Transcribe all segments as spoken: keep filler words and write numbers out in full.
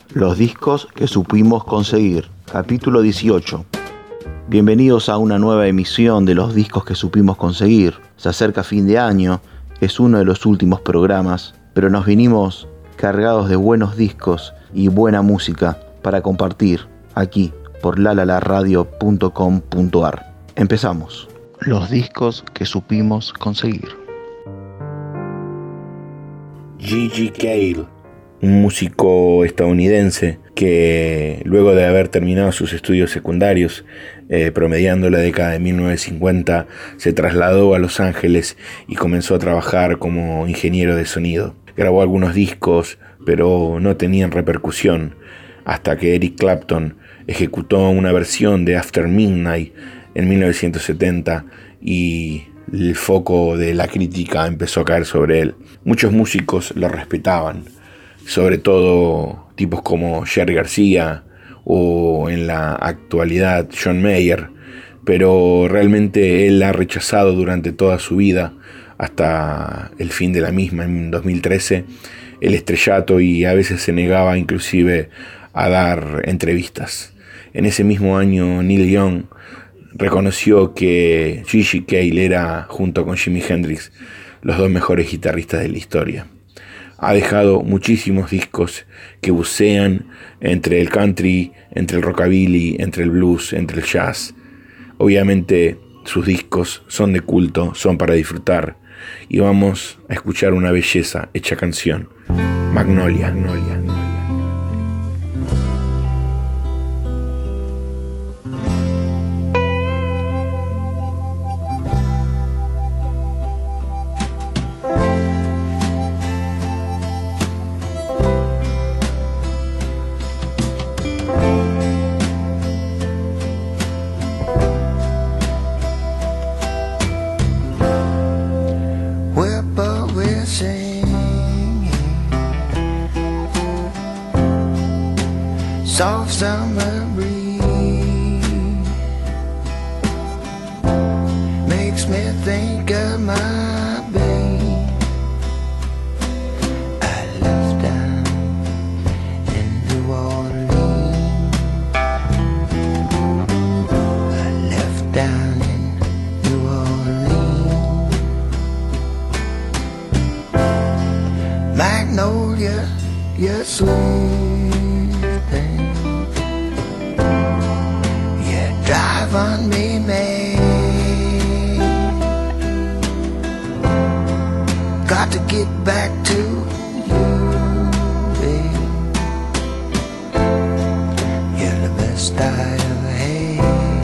Los discos que supimos conseguir, capítulo dieciocho. Bienvenidos a una nueva emisión de Los discos que supimos conseguir. Se acerca fin de año, es uno de los últimos programas, pero nos vinimos cargados de buenos discos y buena música para compartir aquí por la la la radio punto com punto a r. Empezamos. Los discos que supimos conseguir. G G. Cale, un músico estadounidense que luego de haber terminado sus estudios secundarios, eh, promediando la década de mil novecientos cincuenta, se trasladó a Los Ángeles y comenzó a trabajar como ingeniero de sonido. Grabó algunos discos, pero no tenían repercusión, hasta que Eric Clapton ejecutó una versión de After Midnight en mil novecientos setenta y el foco de la crítica empezó a caer sobre él. Muchos músicos lo respetaban, sobre todo tipos como Jerry García o en la actualidad John Mayer, pero realmente él ha rechazado durante toda su vida, hasta el fin de la misma en dos mil trece, el estrellato, y a veces se negaba inclusive a dar entrevistas. En ese mismo año Neil Young reconoció que G G. Cale era, junto con Jimi Hendrix, los dos mejores guitarristas de la historia. Ha dejado muchísimos discos que bucean entre el country, entre el rockabilly, entre el blues, entre el jazz. Obviamente sus discos son de culto, son para disfrutar, y vamos a escuchar una belleza hecha canción. Magnolia, Magnolia, Magnolia. Soft summer breeze makes me think of my babe. I left down in New Orleans. I left down in New Orleans. Magnolia, you're sweet. Drive on me, man. Got to get back to you, babe. You're the best I ever had.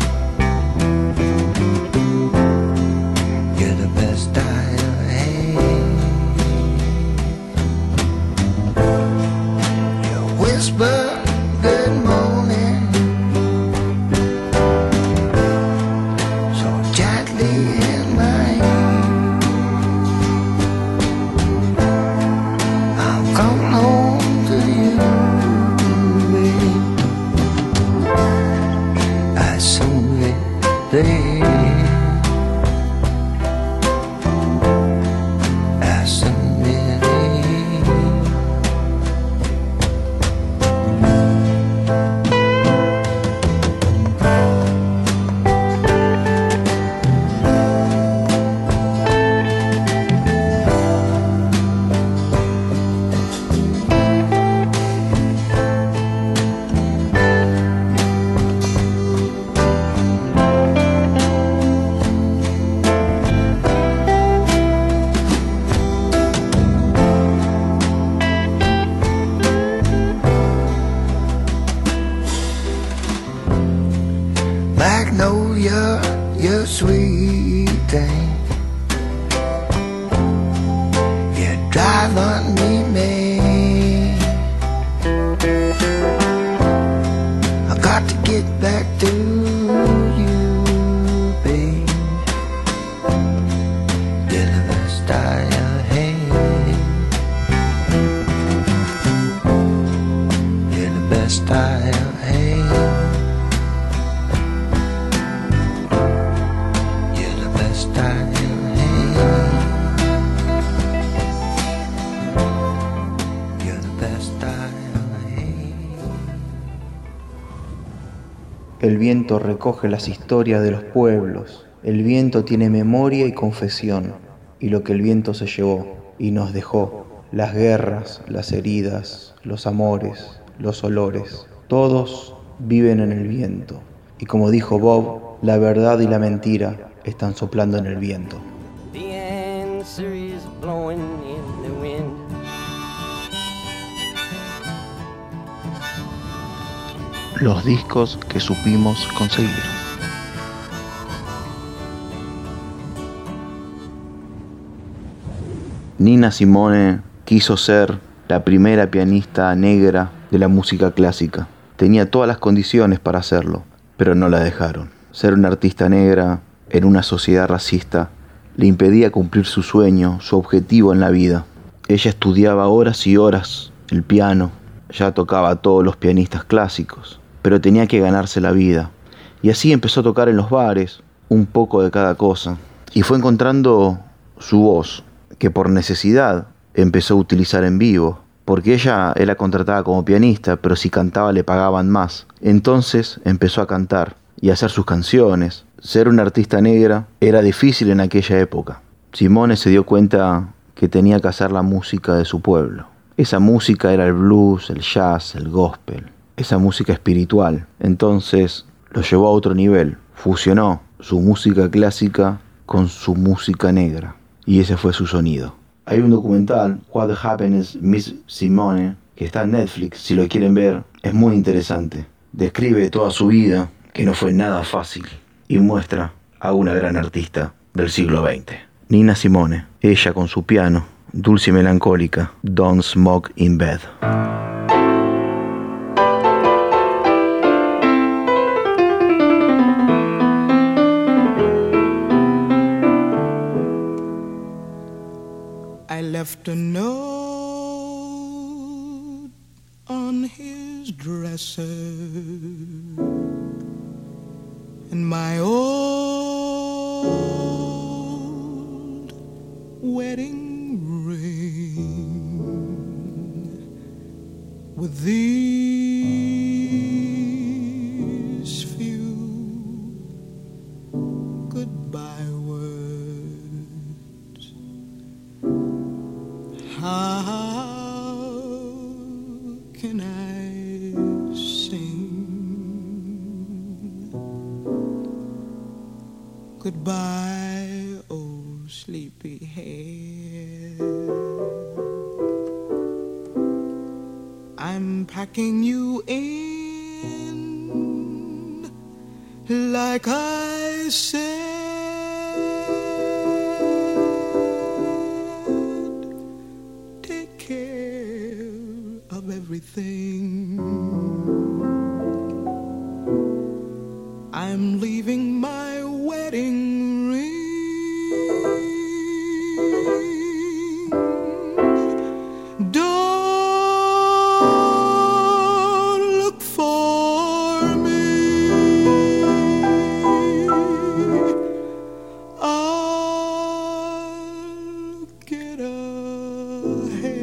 You're the best I ever had. You whisper good morning in my ear. I'm coming home to you, babe. I soon get there. I soon get there. Magnolia, you're sweet thing. You drive on me, man. I got to get back to you, babe. You're the best I ever had. You're the best I ever had. You're the best I ever had. El viento recoge las historias de los pueblos. El viento tiene memoria y confesión. Y lo que el viento se llevó y nos dejó, las guerras, las heridas, los amores, los olores, todos viven en el viento. Y como dijo Bob, la verdad y la mentira están soplando en el viento. The answer is blowing in the wind. Los discos que supimos conseguir. Nina Simone quiso ser la primera pianista negra de la música clásica. Tenía todas las condiciones para hacerlo, pero no la dejaron. Ser una artista negra en una sociedad racista le impedía cumplir su sueño, su objetivo en la vida. Ella estudiaba horas y horas el piano, ya tocaba a todos los pianistas clásicos, pero tenía que ganarse la vida. Y así empezó a tocar en los bares, un poco de cada cosa. Y fue encontrando su voz, que por necesidad empezó a utilizar en vivo, porque ella era contratada como pianista, pero si cantaba le pagaban más. Entonces empezó a cantar y a hacer sus canciones. Ser una artista negra era difícil en aquella época. Simone se dio cuenta que tenía que hacer la música de su pueblo. Esa música era el blues, el jazz, el gospel, esa música espiritual. Entonces lo llevó a otro nivel, fusionó su música clásica con su música negra, y ese fue su sonido. Hay un documental, What Happened to Miss Simone, que está en Netflix, si lo quieren ver, es muy interesante. Describe toda su vida, que no fue nada fácil, y muestra a una gran artista del siglo veinte. Nina Simone, ella con su piano, dulce y melancólica, Don't Smoke in Bed. I left a note on his dresser, and my old wedding ring with these few goodbye words. How can I sing goodbye, oh sleepyhead? I'm packing you in like I said. Everything. I'm leaving my wedding ring. Don't look for me. I'll get ahead.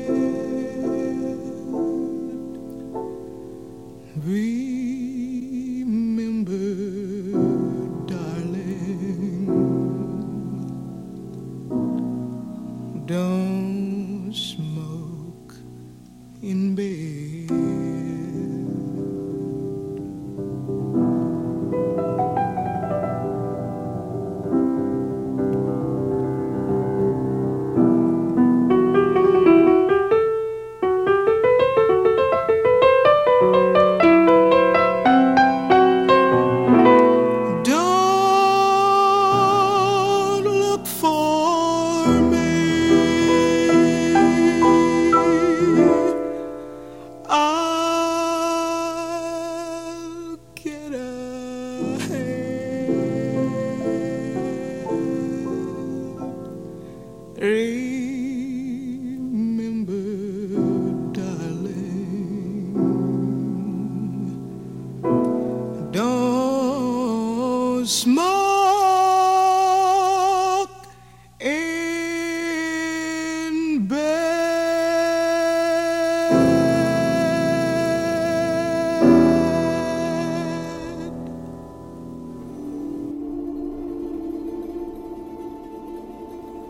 Remember, darling, don't smoke in bed. Remember, darling, don't smoke in bed.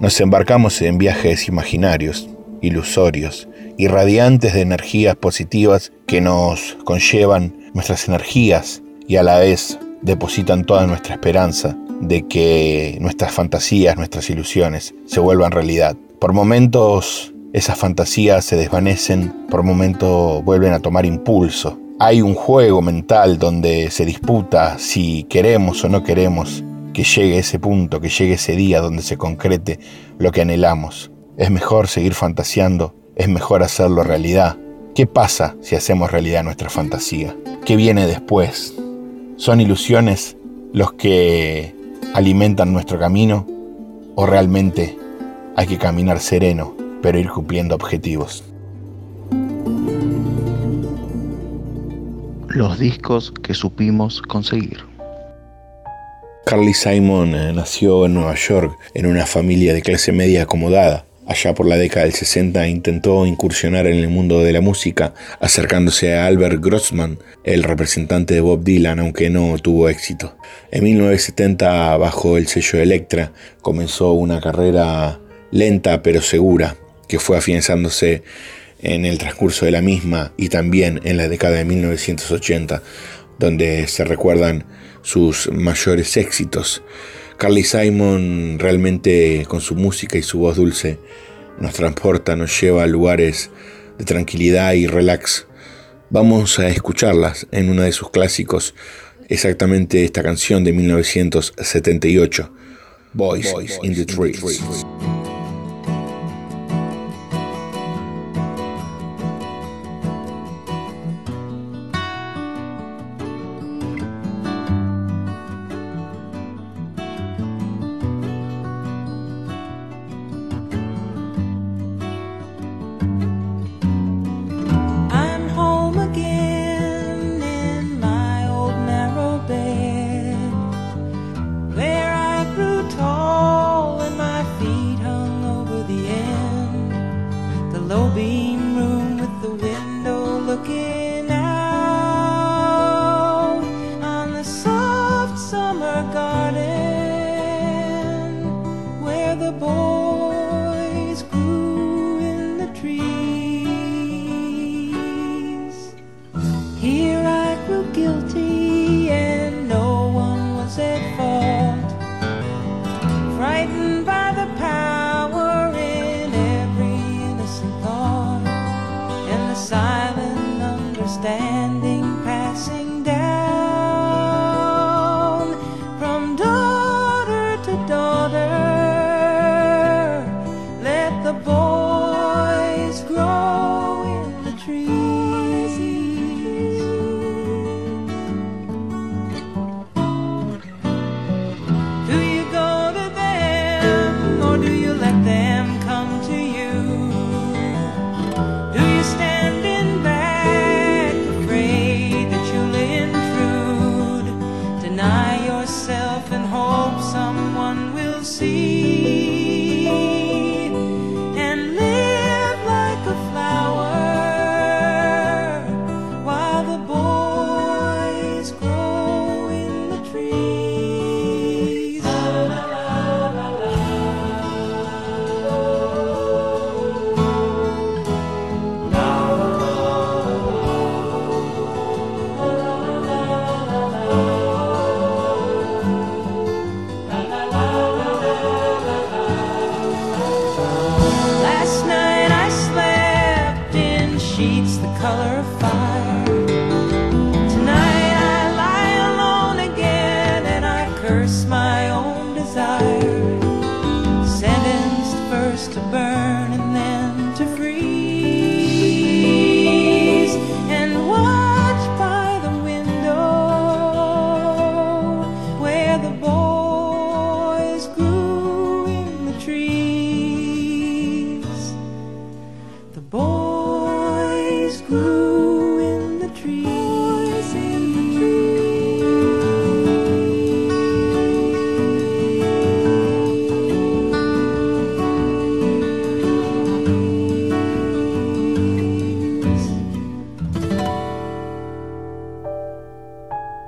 Nos embarcamos en viajes imaginarios, ilusorios, irradiantes de energías positivas que nos conllevan nuestras energías y a la vez depositan toda nuestra esperanza de que nuestras fantasías, nuestras ilusiones se vuelvan realidad. Por momentos esas fantasías se desvanecen, por momentos vuelven a tomar impulso. Hay un juego mental donde se disputa si queremos o no queremos que llegue ese punto, que llegue ese día donde se concrete lo que anhelamos. Es mejor seguir fantaseando, es mejor hacerlo realidad. ¿Qué pasa si hacemos realidad nuestra fantasía? ¿Qué viene después? ¿Son ilusiones los que alimentan nuestro camino? ¿O realmente hay que caminar sereno, pero ir cumpliendo objetivos? Los discos que supimos conseguir. Carly Simon nació en Nueva York en una familia de clase media acomodada. Allá por la década del sesenta intentó incursionar en el mundo de la música, acercándose a Albert Grossman, el representante de Bob Dylan, aunque no tuvo éxito. En mil novecientos setenta, bajo el sello Elektra, comenzó una carrera lenta pero segura, que fue afianzándose en el transcurso de la misma y también en la década de mil novecientos ochenta, donde se recuerdan sus mayores éxitos. Carly Simon realmente, con su música y su voz dulce, nos transporta, nos lleva a lugares de tranquilidad y relax. Vamos a escucharlas en uno de sus clásicos, exactamente esta canción de mil novecientos setenta y ocho, Boys, Boys in the Trees.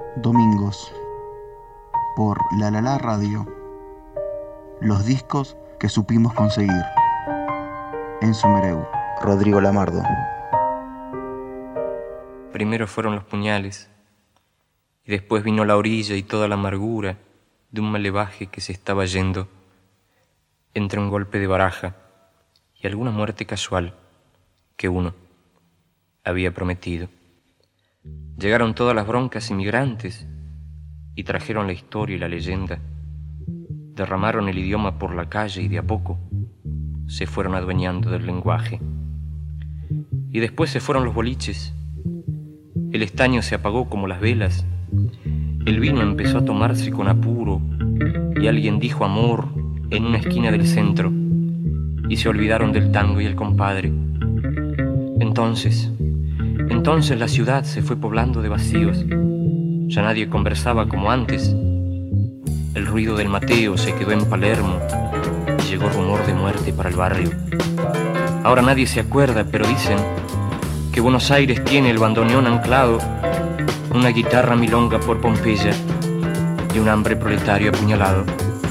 Domingos, por La La La Radio, los discos que supimos conseguir. Enzo Mereu, Rodrigo Lamardo. Primero fueron los puñales, y después vino la orilla y toda la amargura de un malevaje que se estaba yendo entre un golpe de baraja y alguna muerte casual que uno había prometido. Llegaron todas las broncas inmigrantes y trajeron la historia y la leyenda. Derramaron el idioma por la calle y de a poco se fueron adueñando del lenguaje. Y después se fueron los boliches. El estaño se apagó como las velas. El vino empezó a tomarse con apuro y alguien dijo amor en una esquina del centro y se olvidaron del tango y el compadre. Entonces, entonces la ciudad se fue poblando de vacíos. Ya nadie conversaba como antes. El ruido del Mateo se quedó en Palermo y llegó rumor de muerte para el barrio. Ahora nadie se acuerda, pero dicen que Buenos Aires tiene el bandoneón anclado, una guitarra milonga por Pompeya y un hambre proletario apuñalado.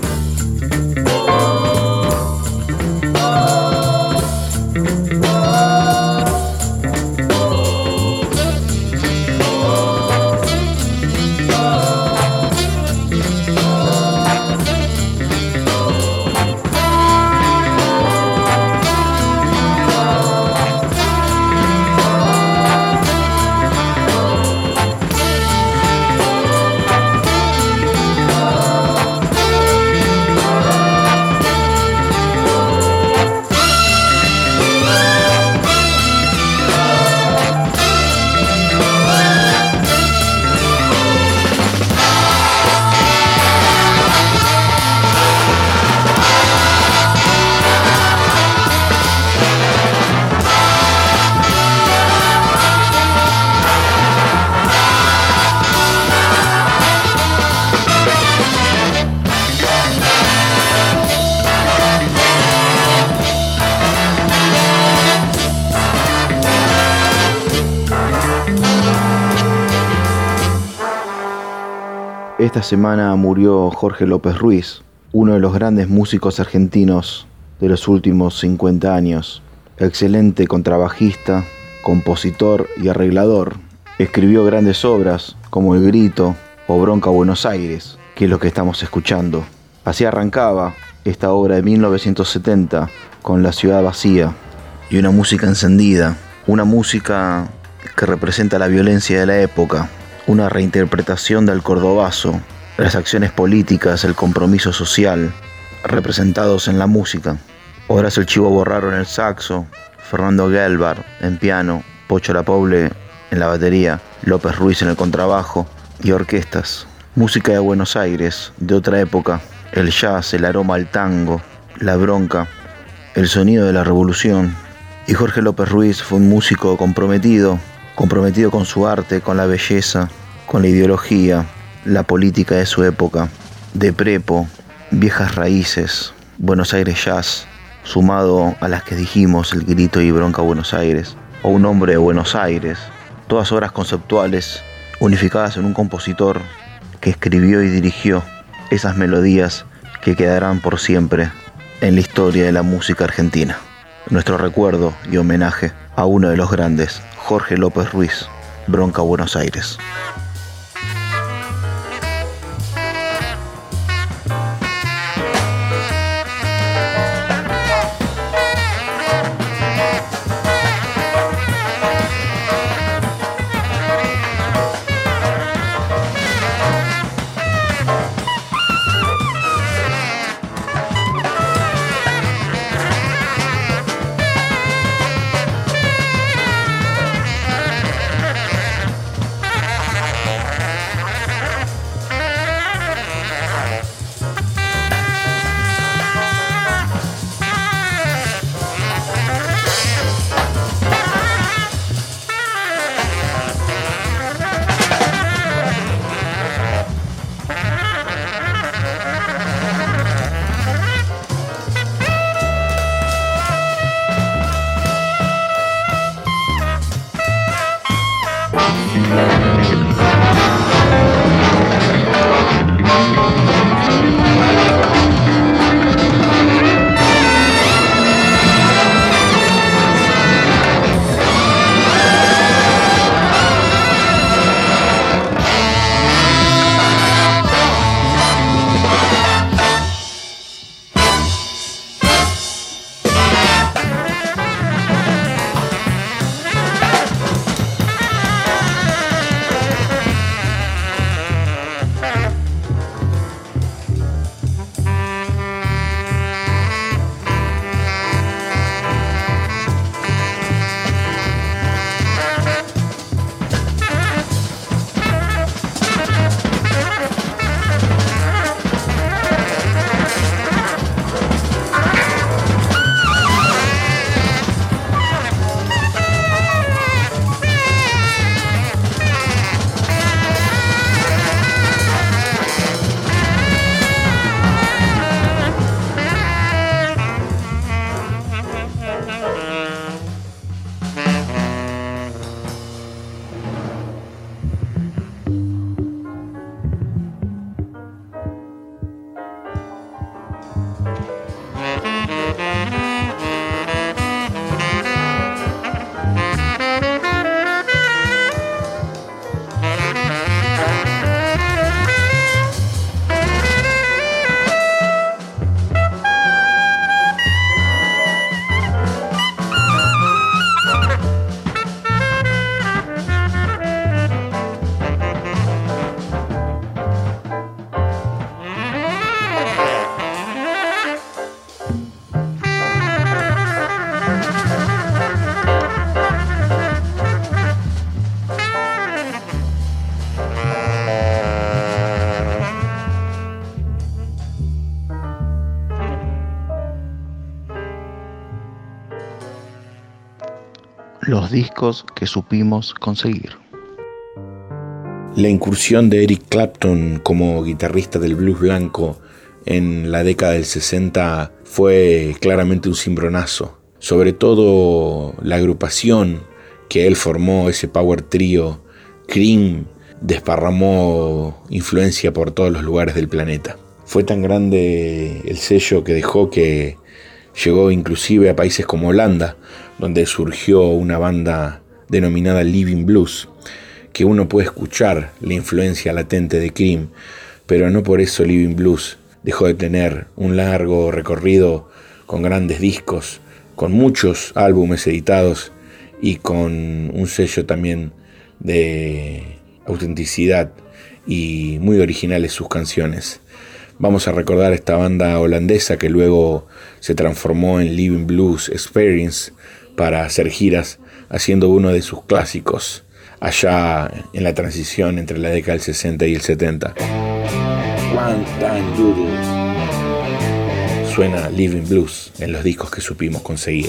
Esta semana murió Jorge López Ruiz, uno de los grandes músicos argentinos de los últimos cincuenta años. Excelente contrabajista, compositor y arreglador. Escribió grandes obras como El Grito o Bronca Buenos Aires, que es lo que estamos escuchando. Así arrancaba esta obra de mil novecientos setenta con La ciudad vacía y una música encendida, una música que representa la violencia de la época. Una reinterpretación del cordobazo, las acciones políticas, el compromiso social, representados en la música. Horacio El Chivo Borraro en el saxo, Fernando Gelbar en piano, Pocho Lapoble en la batería, López Ruiz en el contrabajo y orquestas. Música de Buenos Aires, de otra época, el jazz, el aroma al tango, la bronca, el sonido de la revolución. Y Jorge López Ruiz fue un músico comprometido, comprometido con su arte, con la belleza, con la ideología, la política de su época, de prepo, viejas raíces, Buenos Aires Jazz, sumado a las que dijimos, El Grito y Bronca Buenos Aires, o Un hombre de Buenos Aires, todas obras conceptuales unificadas en un compositor que escribió y dirigió esas melodías que quedarán por siempre en la historia de la música argentina. Nuestro recuerdo y homenaje a uno de los grandes, Jorge López Ruiz, Bronca Buenos Aires. los discos que supimos conseguir. La incursión de Eric Clapton como guitarrista del blues blanco en la década del sesenta fue claramente un cimbronazo. Sobre todo la agrupación que él formó, ese power trio, Cream, desparramó influencia por todos los lugares del planeta. Fue tan grande el sello que dejó que llegó inclusive a países como Holanda, donde surgió una banda denominada Living Blues, que uno puede escuchar la influencia latente de Cream, pero no por eso Living Blues dejó de tener un largo recorrido con grandes discos, con muchos álbumes editados y con un sello también de autenticidad y muy originales sus canciones. Vamos a recordar esta banda holandesa que luego se transformó en Living Blues Experience para hacer giras, haciendo uno de sus clásicos allá en la transición entre la década del sesenta y el setenta. One Time Doodle. Suena Living Blues en los discos que supimos conseguir.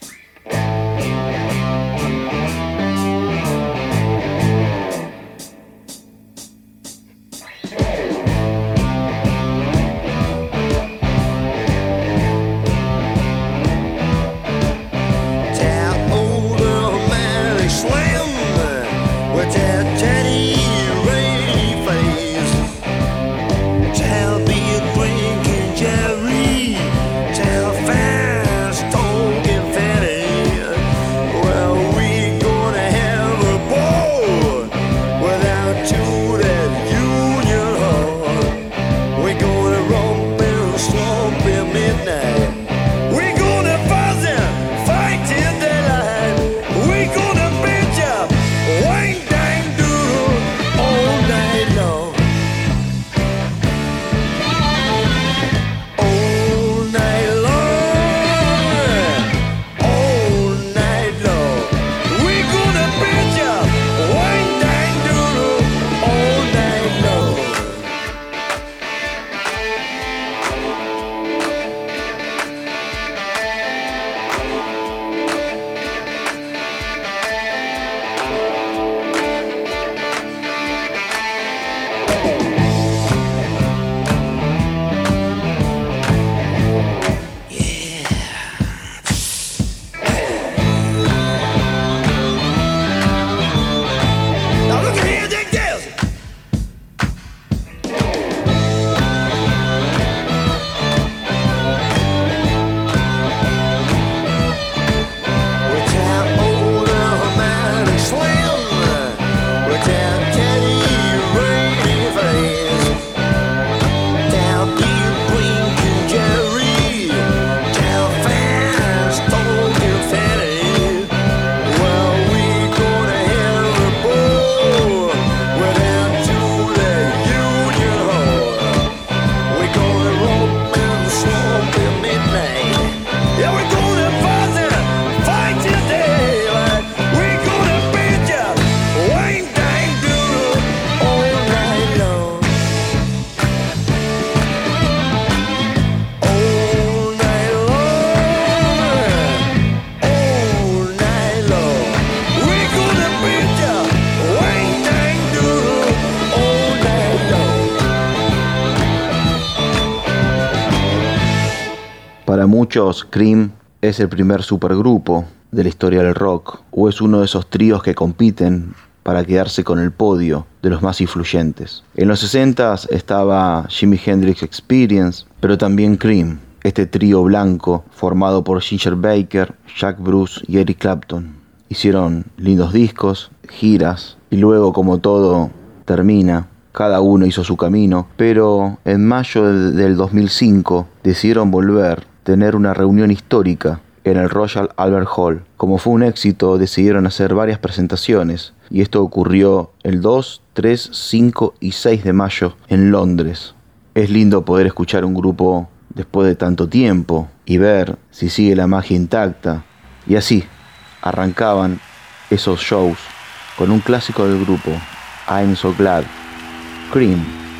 Para muchos, Cream es el primer supergrupo de la historia del rock, o es uno de esos tríos que compiten para quedarse con el podio de los más influyentes. En los sesentas estaba Jimi Hendrix Experience, pero también Cream, este trío blanco formado por Ginger Baker, Jack Bruce y Eric Clapton. Hicieron lindos discos, giras, y luego, como todo termina, cada uno hizo su camino, pero en mayo del dos mil cinco decidieron volver, tener una reunión histórica en el Royal Albert Hall. Como fue un éxito, decidieron hacer varias presentaciones, y esto ocurrió el dos, tres, cinco y seis de mayo en Londres. Es lindo poder escuchar un grupo después de tanto tiempo y ver si sigue la magia intacta. Y así arrancaban esos shows con un clásico del grupo, I'm So Glad. Cream,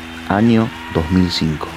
año dos mil cinco.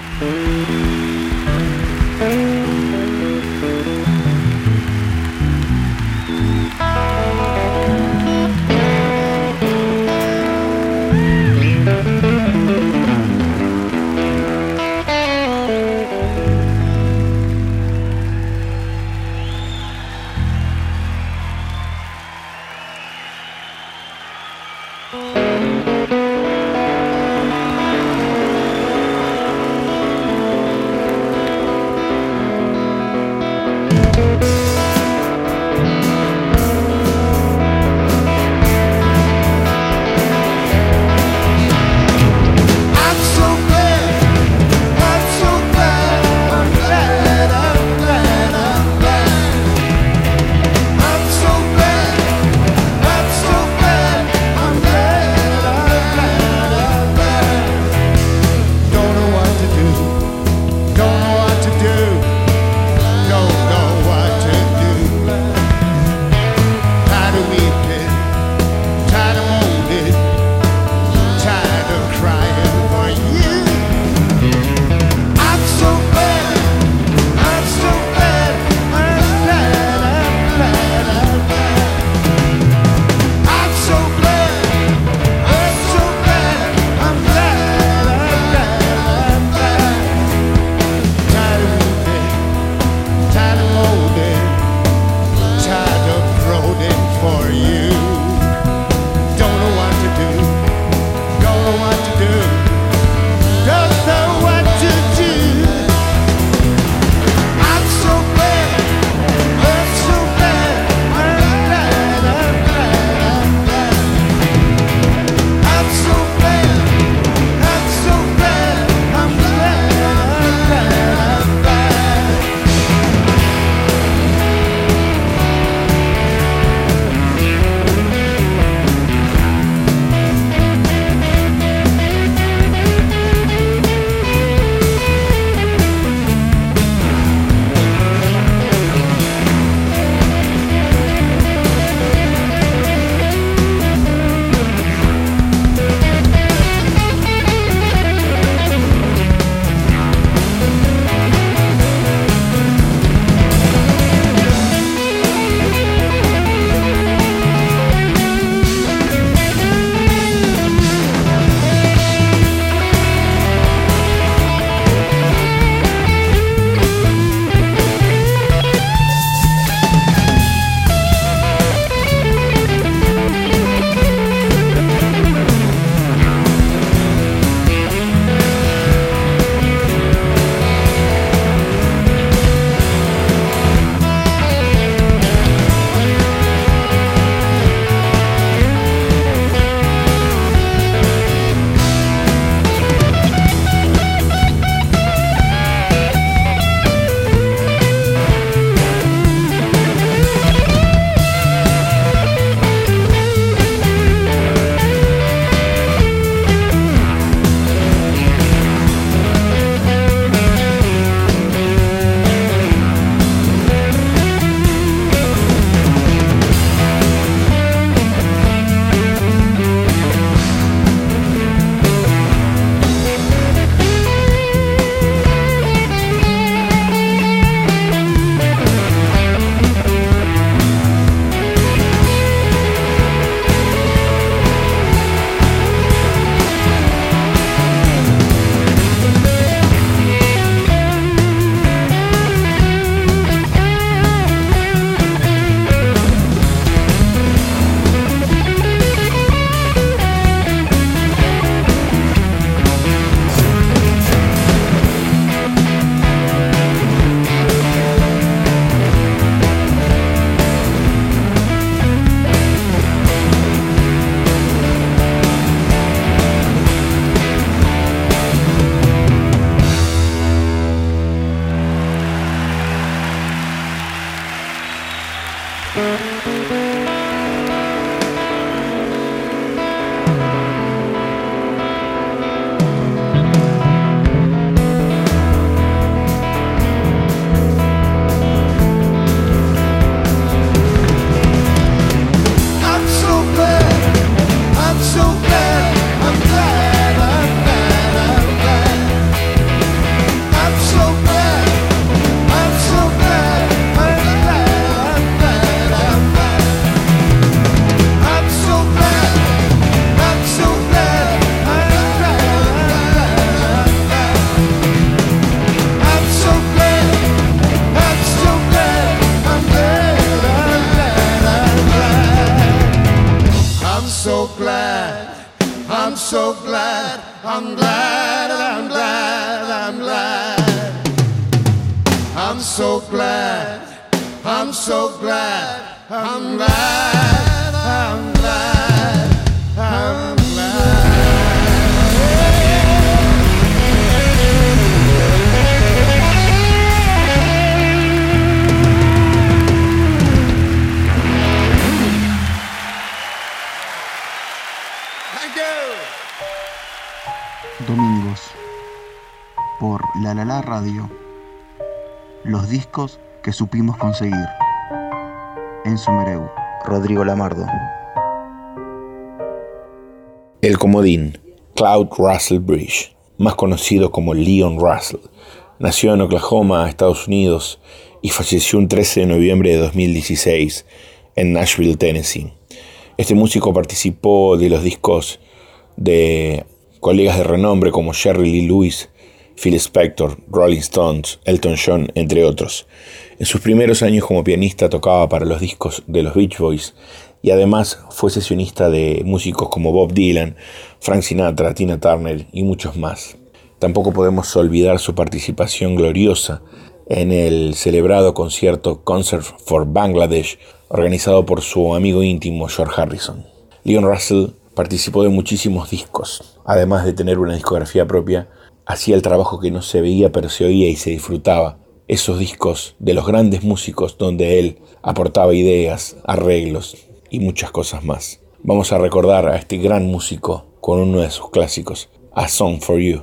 so glad, I'm so glad, I'm glad, I'm glad, I'm glad. I'm so glad, I'm so glad, I'm glad, I'm glad, I'm glad. Thank you. Domingos, por La La La Radio, los discos que supimos conseguir. Enzo Mereu, Rodrigo Lamardo. El comodín, Claude Russell Bridge, más conocido como Leon Russell, nació en Oklahoma, Estados Unidos, y falleció un trece de noviembre de dos mil dieciséis en Nashville, Tennessee. Este músico participó de los discos de colegas de renombre como Jerry Lee Lewis, Phil Spector, Rolling Stones, Elton John, entre otros. En sus primeros años como pianista tocaba para los discos de los Beach Boys y además fue sesionista de músicos como Bob Dylan, Frank Sinatra, Tina Turner y muchos más. Tampoco podemos olvidar su participación gloriosa en el celebrado concierto Concert for Bangladesh, organizado por su amigo íntimo George Harrison. Leon Russell participó de muchísimos discos. Además de tener una discografía propia, hacía el trabajo que no se veía pero se oía y se disfrutaba. Esos discos de los grandes músicos donde él aportaba ideas, arreglos y muchas cosas más. Vamos a recordar a este gran músico con uno de sus clásicos, A Song for You.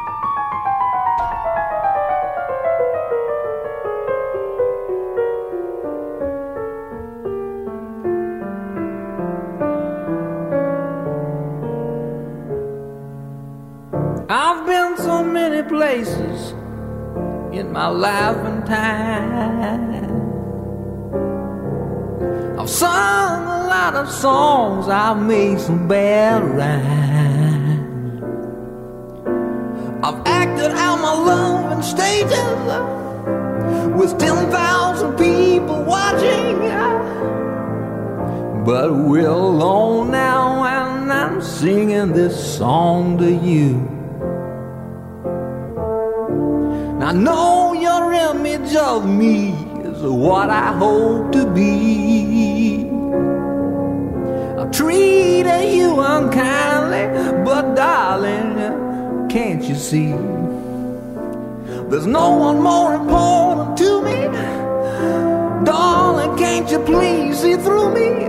I've been so many places in my life and time. I've sung a lot of songs, I've made some bad rhymes. I've acted out my love in stages with ten thousand people watching. But we're alone now and I'm singing this song to you. I know your image of me is what I hope to be. I've treated you unkindly, but darling, can't you see? There's no one more important to me. Darling, can't you please see through me?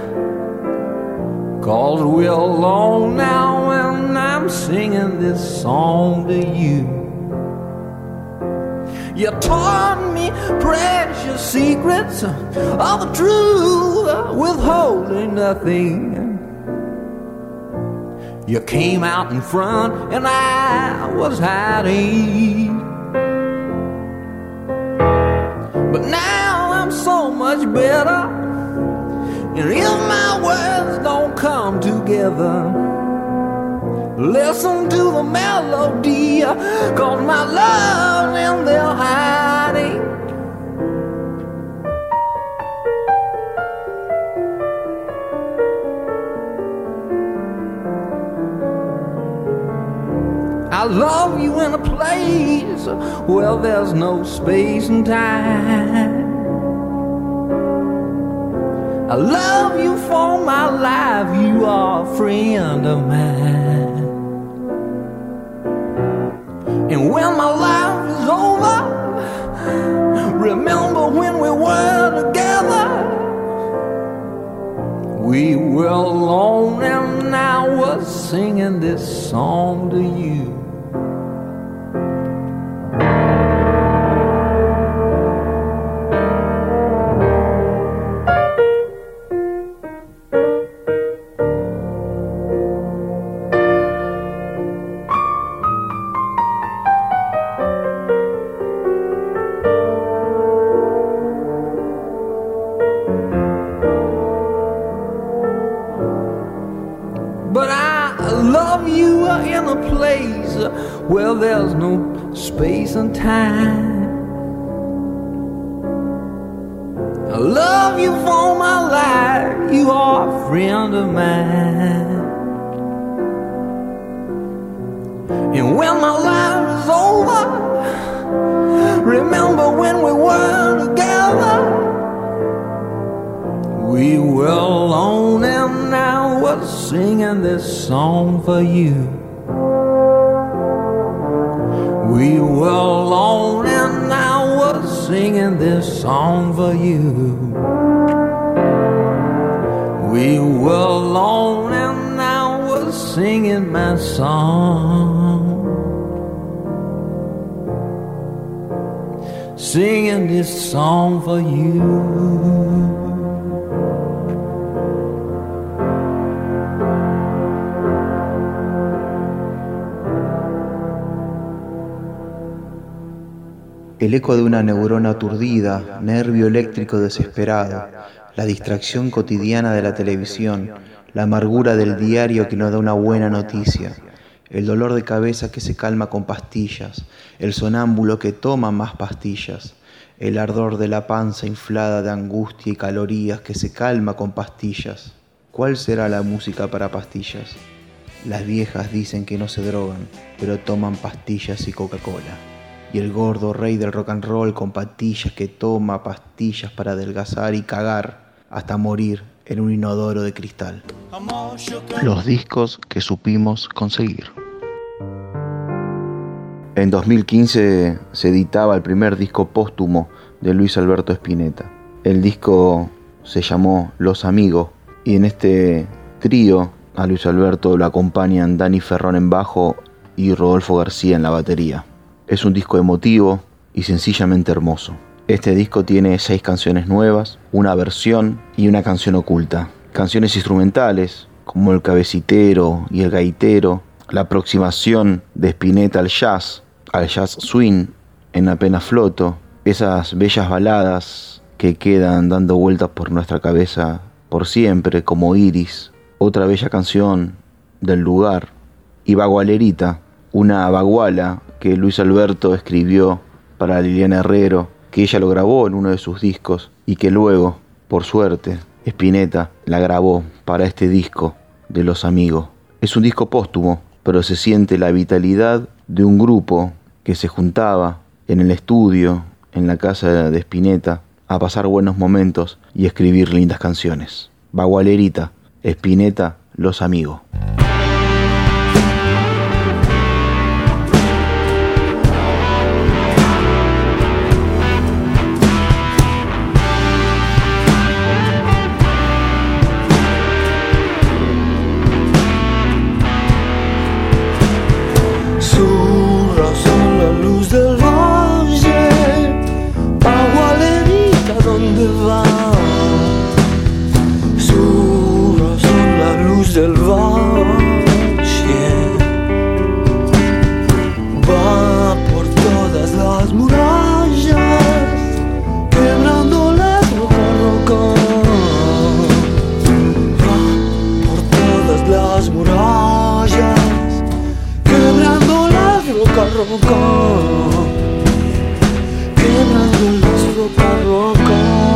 Cause we're alone now and I'm singing this song to you. You taught me precious secrets of the truth, withholding nothing. You came out in front and I was hiding. But now I'm so much better, and if my words don't come together, listen to the melody, cause my love's in there hiding. I love you in a place where there's no space and time. I love you for my life, you are a friend of mine. And when my life is over, remember when we were together. We were alone and I was singing this song to you. Well, there's no space and time. I love love you for my life. You are a friend of mine. And when my life is over, remember when we were together. We were alone and I was singing this song for you. We were alone and I was singing this song for you. We were alone and I was singing my song. Singing this song for you. El eco de una neurona aturdida, nervio eléctrico desesperado, la distracción cotidiana de la televisión, la amargura del diario que nos da una buena noticia, el dolor de cabeza que se calma con pastillas, el sonámbulo que toma más pastillas, el ardor de la panza inflada de angustia y calorías que se calma con pastillas. ¿Cuál será la música para pastillas? Las viejas dicen que no se drogan, pero toman pastillas y Coca-Cola. Y el gordo rey del rock and roll con patillas que toma pastillas para adelgazar y cagar hasta morir en un inodoro de cristal. Los discos que supimos conseguir. En dos mil quince se editaba el primer disco póstumo de Luis Alberto Spinetta. El disco se llamó Los Amigos y en este trío a Luis Alberto lo acompañan Dani Ferrón en bajo y Rodolfo García en la batería. Es un disco emotivo y sencillamente hermoso. Este disco tiene seis canciones nuevas, una versión y una canción oculta. Canciones instrumentales como El Cabecitero y El Gaitero, la aproximación de Spinetta al jazz, al jazz swing en Apenas Floto, esas bellas baladas que quedan dando vueltas por nuestra cabeza por siempre como Iris, otra bella canción del lugar, y Bagualerita, una baguala que Luis Alberto escribió para Liliana Herrero, que ella lo grabó en uno de sus discos y que luego, por suerte, Spinetta la grabó para este disco de Los Amigos. Es un disco póstumo, pero se siente la vitalidad de un grupo que se juntaba en el estudio, en la casa de Spinetta, a pasar buenos momentos y escribir lindas canciones. Bagualerita, Spinetta, Los Amigos. Del valle va por todas las murallas, quebrando la roca roca. Va por todas las murallas, quebrando la roca roca, quebrando las roca roca.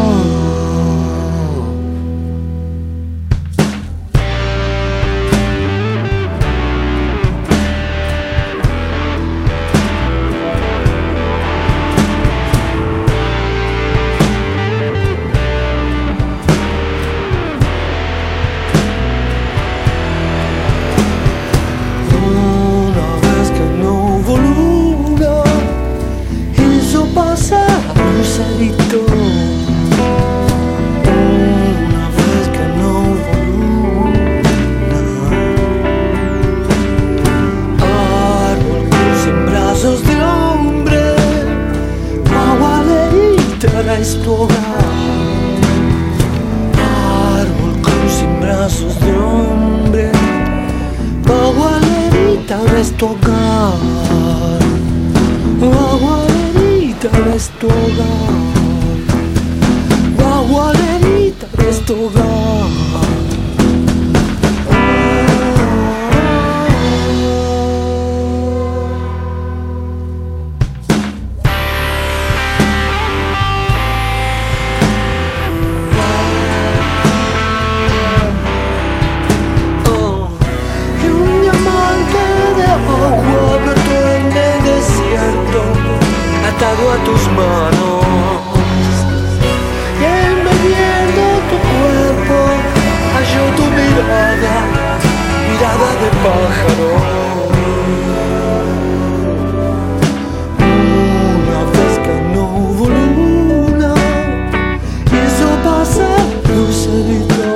Es tu hogar, árbol con sin brazos de hombre, Bagualerita es tu hogar, Bagualerita es tu hogar, Bagualerita es tu hogar. pegado a tus manos, y envolviendo tu cuerpo halló tu mirada, mirada de pájaro. Una vez que no hubo luna, y eso pasa lucerito.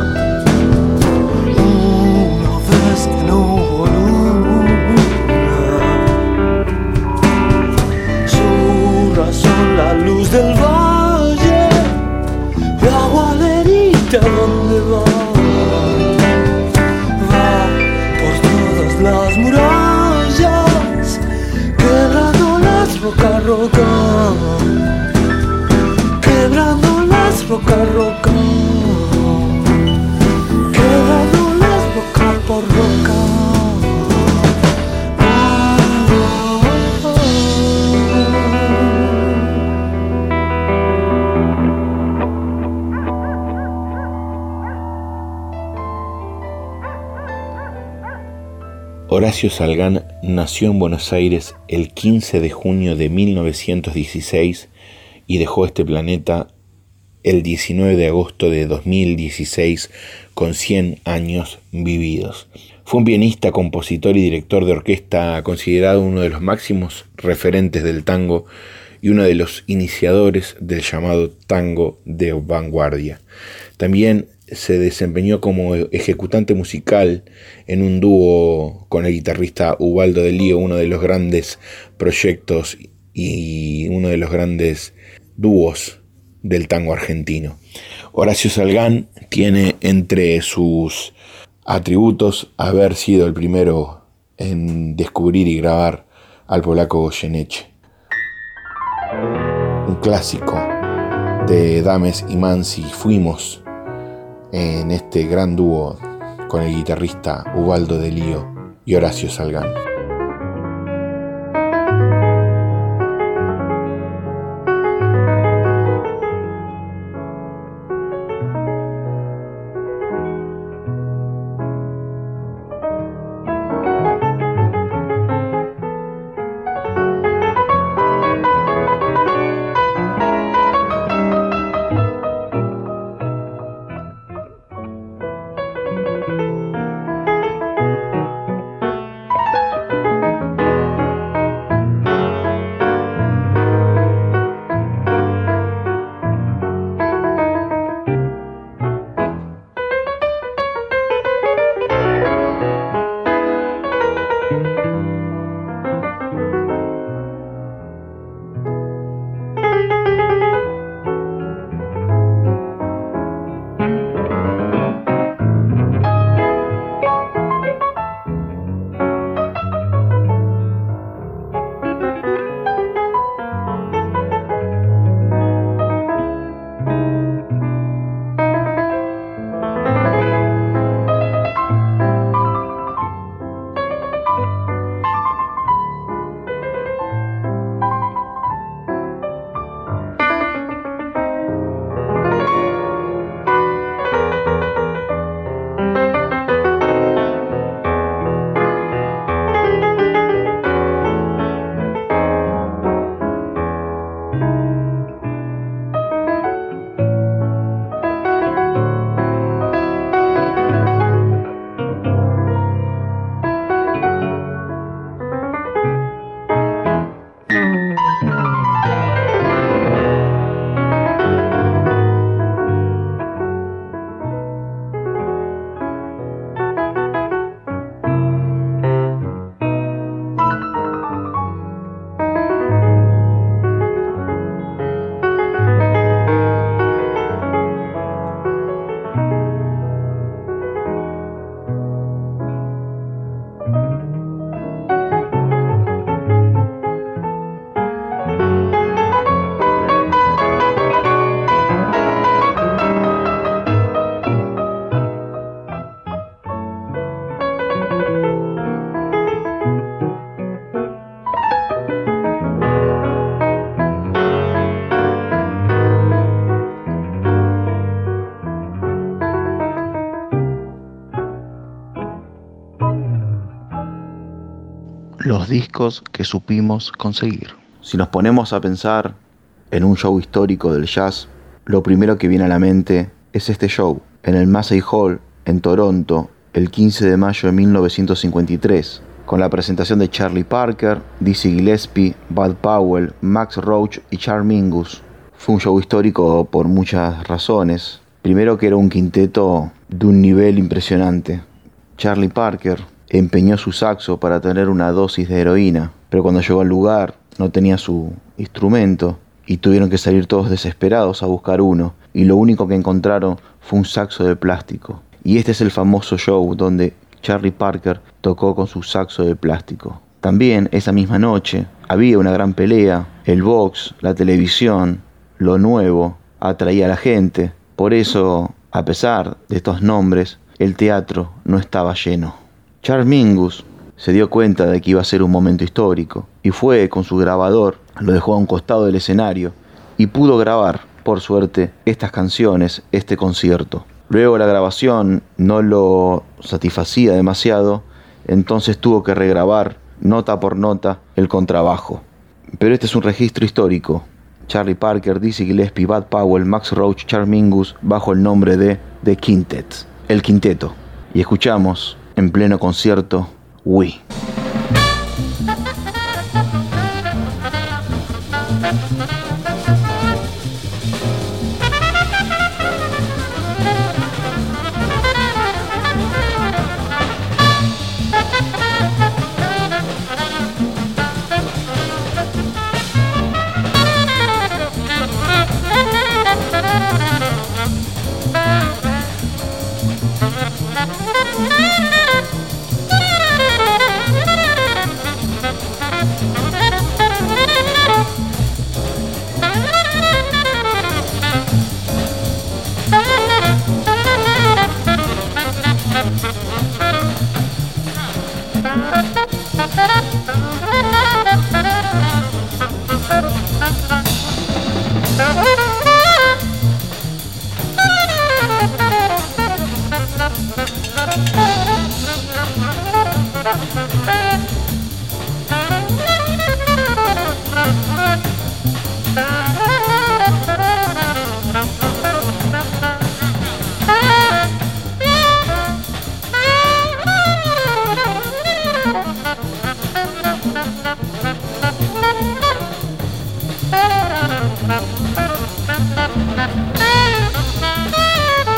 Una vez que no hubo luna, su razón la luz del valle, la guaderita donde va. Las murallas, quebrando las roca roca, quebrando las roca roca, quebrando las roca por roca. Horacio Salgán nació en Buenos Aires el quince de junio de mil novecientos dieciséis y dejó este planeta el diecinueve de agosto de dos mil dieciséis con cien años vividos. Fue un pianista, compositor y director de orquesta considerado uno de los máximos referentes del tango y uno de los iniciadores del llamado tango de vanguardia. También se desempeñó como ejecutante musical en un dúo con el guitarrista Ubaldo de Lío, uno de los grandes proyectos y uno de los grandes dúos del tango argentino. Horacio Salgán tiene entre sus atributos haber sido el primero en descubrir y grabar al polaco Goyeneche. Un clásico de Dames y Mansi, Fuimos, en este gran dúo con el guitarrista Ubaldo de Lío y Horacio Salgán. Los discos que supimos conseguir. Si nos ponemos a pensar en un show histórico del jazz, lo primero que viene a la mente es este show, en el Massey Hall, en Toronto, el quince de mayo de mil novecientos cincuenta y tres, con la presentación de Charlie Parker, Dizzy Gillespie, Bud Powell, Max Roach y Charles Mingus. Fue un show histórico por muchas razones. Primero, que era un quinteto de un nivel impresionante. Charlie Parker empeñó su saxo para tener una dosis de heroína, pero cuando llegó al lugar no tenía su instrumento y tuvieron que salir todos desesperados a buscar uno, y lo único que encontraron fue un saxo de plástico. Y este es el famoso show donde Charlie Parker tocó con su saxo de plástico. También esa misma noche había una gran pelea. El box, la televisión, lo nuevo atraía a la gente. Por eso, a pesar de estos nombres, el teatro no estaba lleno. Charles Mingus se dio cuenta de que iba a ser un momento histórico y fue con su grabador, lo dejó a un costado del escenario y pudo grabar, por suerte, estas canciones, este concierto. Luego la grabación no lo satisfacía demasiado, entonces tuvo que regrabar nota por nota el contrabajo. Pero este es un registro histórico. Charlie Parker, Dizzy Gillespie, Bud Powell, Max Roach, Charles Mingus, bajo el nombre de The Quintet, el quinteto. Y escuchamos en pleno concierto We.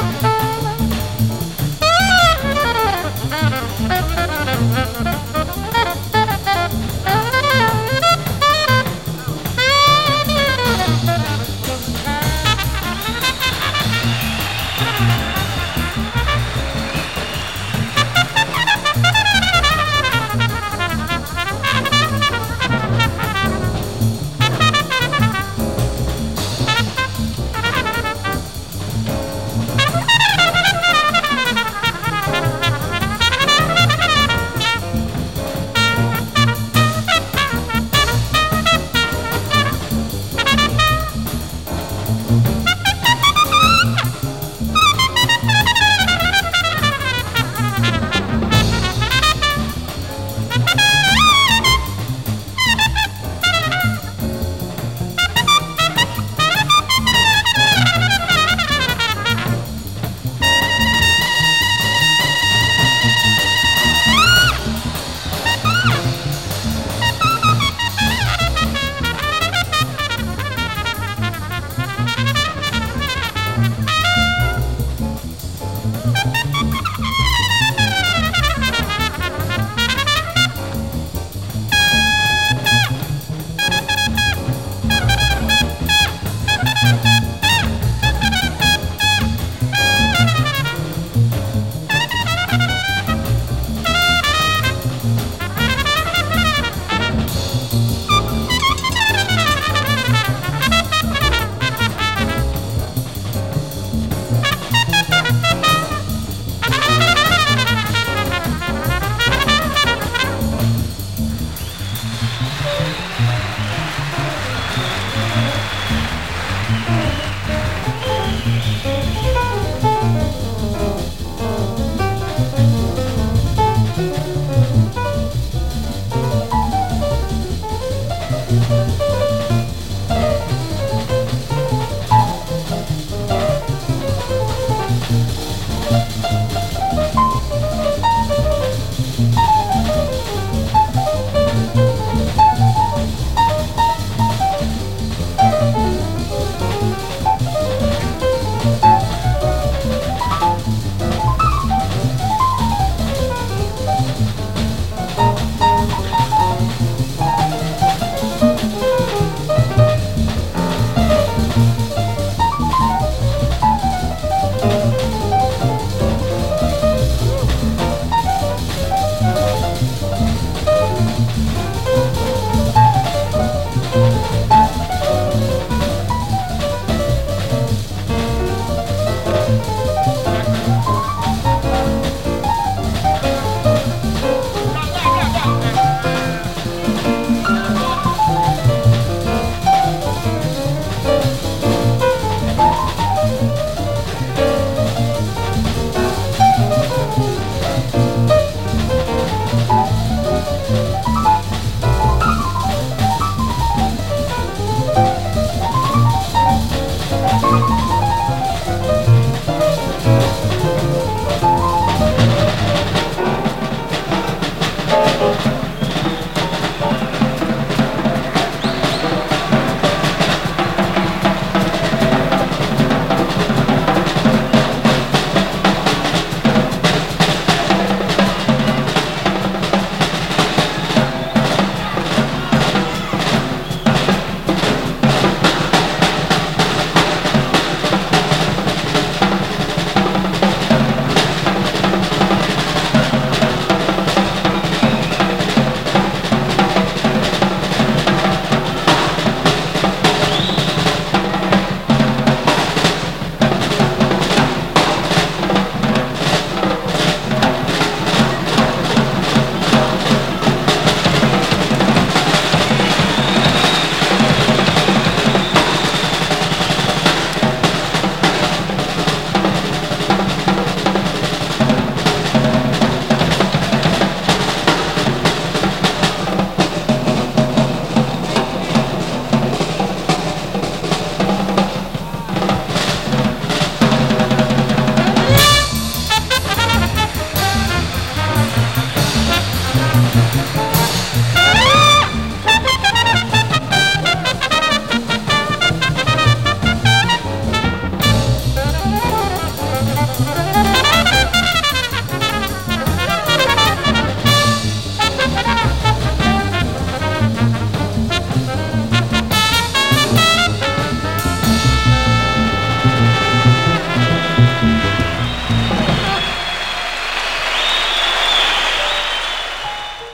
Thank you.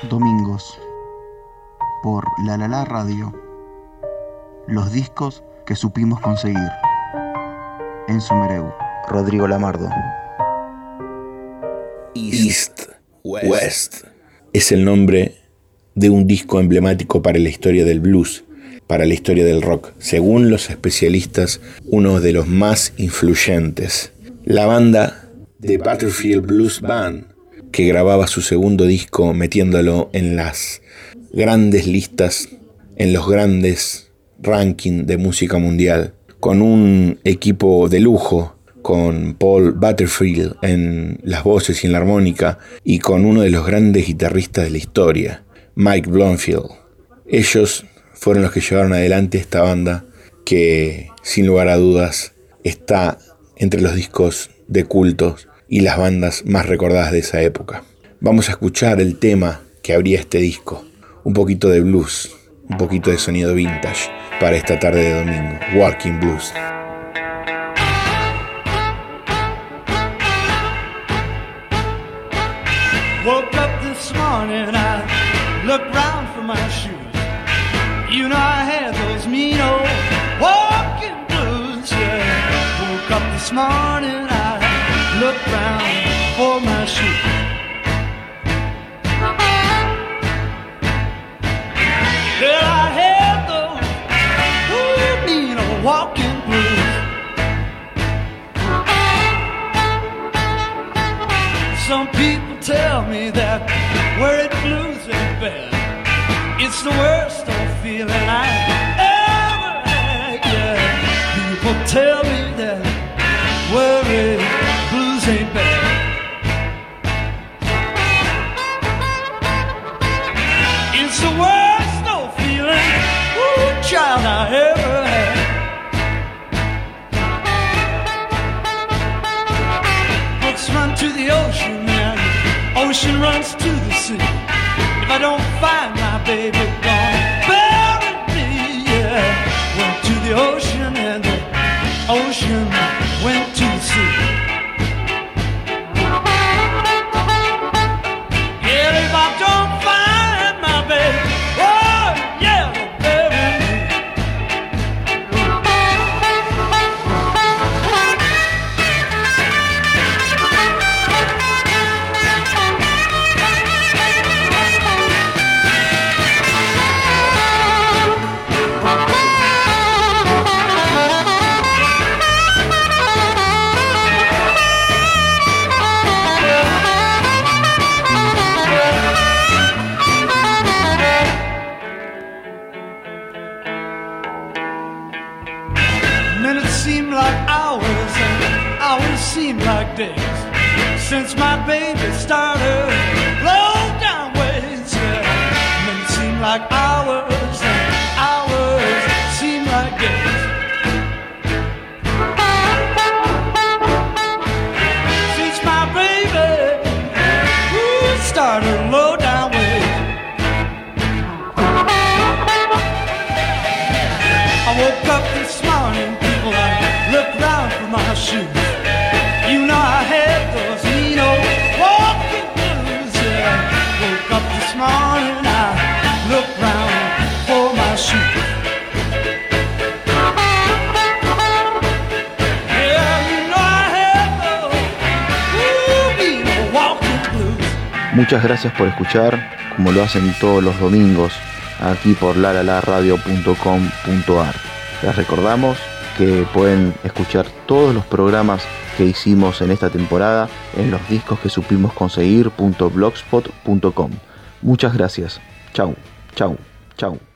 domingos por La La La Radio, los discos que supimos conseguir. Enzo Mereu, Rodrigo Lamardo. East West es el nombre de un disco emblemático para la historia del blues, para la historia del rock, según los especialistas, uno de los más influyentes. La banda The Butterfield Blues Band, que grababa su segundo disco metiéndolo en las grandes listas, en los grandes rankings de música mundial, con un equipo de lujo, con Paul Butterfield en las voces y en la armónica, y con uno de los grandes guitarristas de la historia, Mike Bloomfield. Ellos fueron los que llevaron adelante esta banda que, sin lugar a dudas, está entre los discos de cultos y las bandas más recordadas de esa época. Vamos a escuchar el tema que abría este disco, un poquito de blues, un poquito de sonido vintage para esta tarde de domingo, Walking Blues. Woke up this morning, I looked round for my shoes. You know I had those mean old walking blues, yeah. Woke up this morning, I looked round for my shoes. Yeah, I had those ooh, mean old walking blues. Some people tell me that where it blues ain't bad, it's the worst old feeling I ever had, yeah. People tell me that where it blues ain't bad, it's the worst old feeling, ooh, child, I ever had. Books run to the ocean, ocean runs to the sea. If I don't find my baby, gone bury me, yeah. Went to the ocean and the ocean went to the sea. Yeah, if I don't find my baby, oh yeah, they'll bury me. Seem like days since my baby started low down ways, yeah. Minutes seem like hours and hours seem like days since my baby ooh, started low down ways. I woke up this morning, people, I looked round for my shoes. You know I had those mean old walking blues, yeah. Woke up this morning, I looked round for my shoes. Yeah, you know I had those ooh, mean old walking blues. Muchas gracias por escuchar, como lo hacen todos los domingos, aquí por la la la radio punto com punto a r. Les recordamos que pueden escuchar todos los programas que hicimos en esta temporada en los discos que supimos conseguir punto blogspot punto com. Muchas gracias. Chau, chau, chau.